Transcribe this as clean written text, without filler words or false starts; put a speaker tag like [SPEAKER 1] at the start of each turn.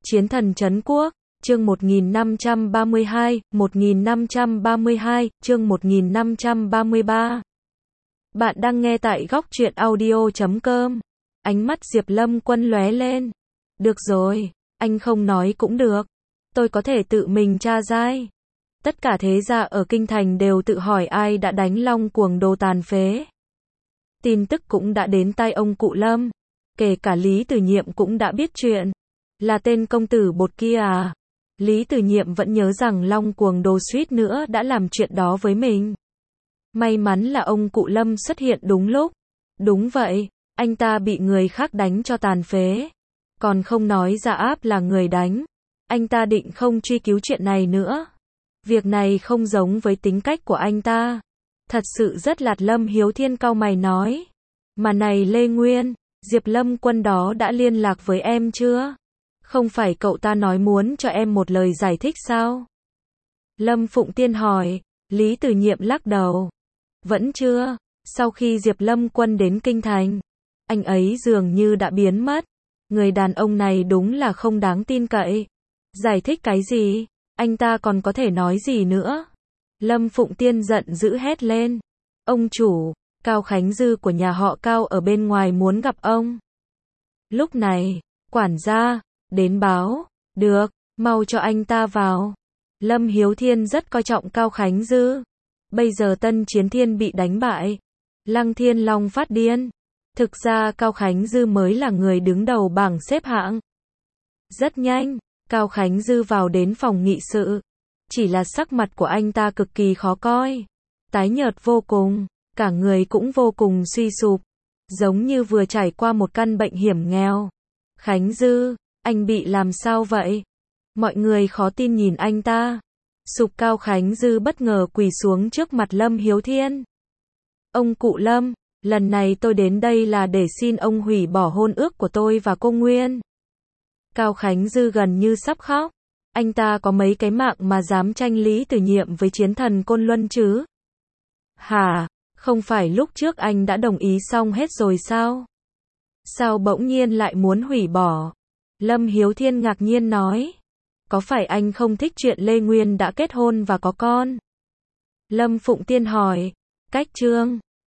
[SPEAKER 1] Chiến thần trấn quốc, chương 1532, chương 1533. Bạn đang nghe tại góc truyện audio.com. Ánh mắt Diệp Lâm Quân lóe lên. Được rồi, anh không nói cũng được. Tôi có thể tự mình tra ra. Tất cả thế gia ở kinh thành đều tự hỏi ai đã đánh Long Cuồng đồ tàn phế. Tin tức cũng đã đến tai ông cụ Lâm. Kể cả Lý Tử Nhiệm cũng đã biết chuyện. Là tên công tử bột kia à? Lý Tử Nhiệm vẫn nhớ rằng Long Cuồng đồ suýt nữa đã làm chuyện đó với mình. May mắn là ông cụ Lâm xuất hiện đúng lúc. Đúng vậy, anh ta bị người khác đánh cho tàn phế. Còn không nói Dạ Áp là người đánh. Anh ta định không truy cứu chuyện này nữa. Việc này không giống với tính cách của anh ta. Thật sự rất lạt. Lâm Hiếu Thiên cau mày nói. Mà này Lê Nguyên, Diệp Lâm Quân đó đã liên lạc với em chưa? Không phải cậu ta nói muốn cho em một lời giải thích sao? Lâm Phụng Tiên hỏi. Lý Tử Nhiệm lắc đầu. Vẫn chưa. Sau khi Diệp Lâm Quân đến kinh thành, anh ấy dường như đã biến mất. Người đàn ông này đúng là không đáng tin cậy. Giải thích cái gì? Anh ta còn có thể nói gì nữa? Lâm Phụng Tiên giận dữ hét lên. Ông chủ, Cao Khánh Dư của nhà họ Cao ở bên ngoài muốn gặp ông. Lúc này, quản gia đến báo. Được, mau cho anh ta vào. Lâm Hiếu Thiên rất coi trọng Cao Khánh Dư. Bây giờ Tân Chiến Thiên bị đánh bại. Lăng Thiên Long phát điên. Thực ra Cao Khánh Dư mới là người đứng đầu bảng xếp hạng. Rất nhanh, Cao Khánh Dư vào đến phòng nghị sự. Chỉ là sắc mặt của anh ta cực kỳ khó coi. Tái nhợt vô cùng, cả người cũng vô cùng suy sụp. Giống như vừa trải qua một căn bệnh hiểm nghèo. Khánh Dư, anh bị làm sao vậy? Mọi người khó tin nhìn anh ta. Sụp. Cao Khánh Dư bất ngờ quỳ xuống trước mặt Lâm Hiếu Thiên. Ông cụ Lâm, lần này tôi đến đây là để xin ông hủy bỏ hôn ước của tôi và cô Nguyên. Cao Khánh Dư gần như sắp khóc. Anh ta có mấy cái mạng mà dám tranh Lý Tử Nhiệm với chiến thần Côn Luân chứ? Hả? Không phải lúc trước anh đã đồng ý xong hết rồi sao? Sao bỗng nhiên lại muốn hủy bỏ? Lâm Hiếu Thiên ngạc nhiên nói. Có phải anh không thích chuyện Lê Nguyên đã kết hôn và có con? Lâm Phụng Tiên hỏi. Cách Trương,